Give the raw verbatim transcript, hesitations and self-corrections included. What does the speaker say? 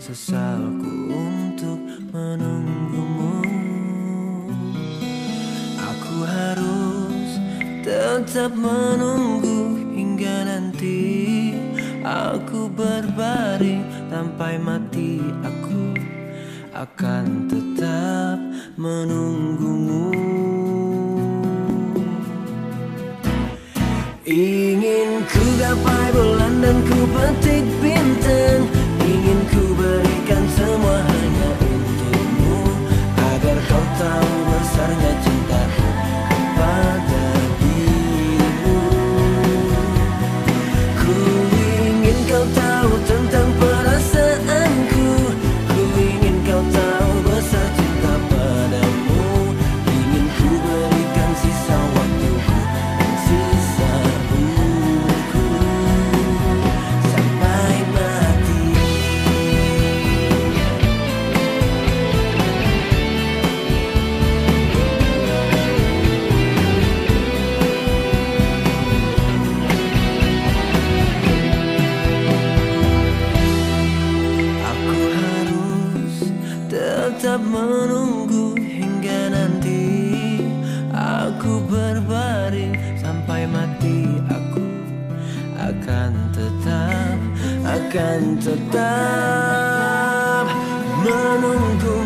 sesalku untuk menunggumu. Aku harus tetap menunggu hingga nanti aku berbaring sampai mati. Aku akan tetap menunggumu. Ingin ku gapai bulan dan ku petik bintang, ingin ku berikan semua hanya untukmu, agar kau tahu besarnya cintaku kepada dirimu. Ku ingin kau tahu tentang perasaanku, ku ingin kau tahu besar cinta padamu. Ingin ku berikan sisa waktuku dan sisa umurku sampai mati. Aku harus tetap menunggu hingga nanti aku berbaring sampai mati. Aku akan tetap, akan tetap menunggu.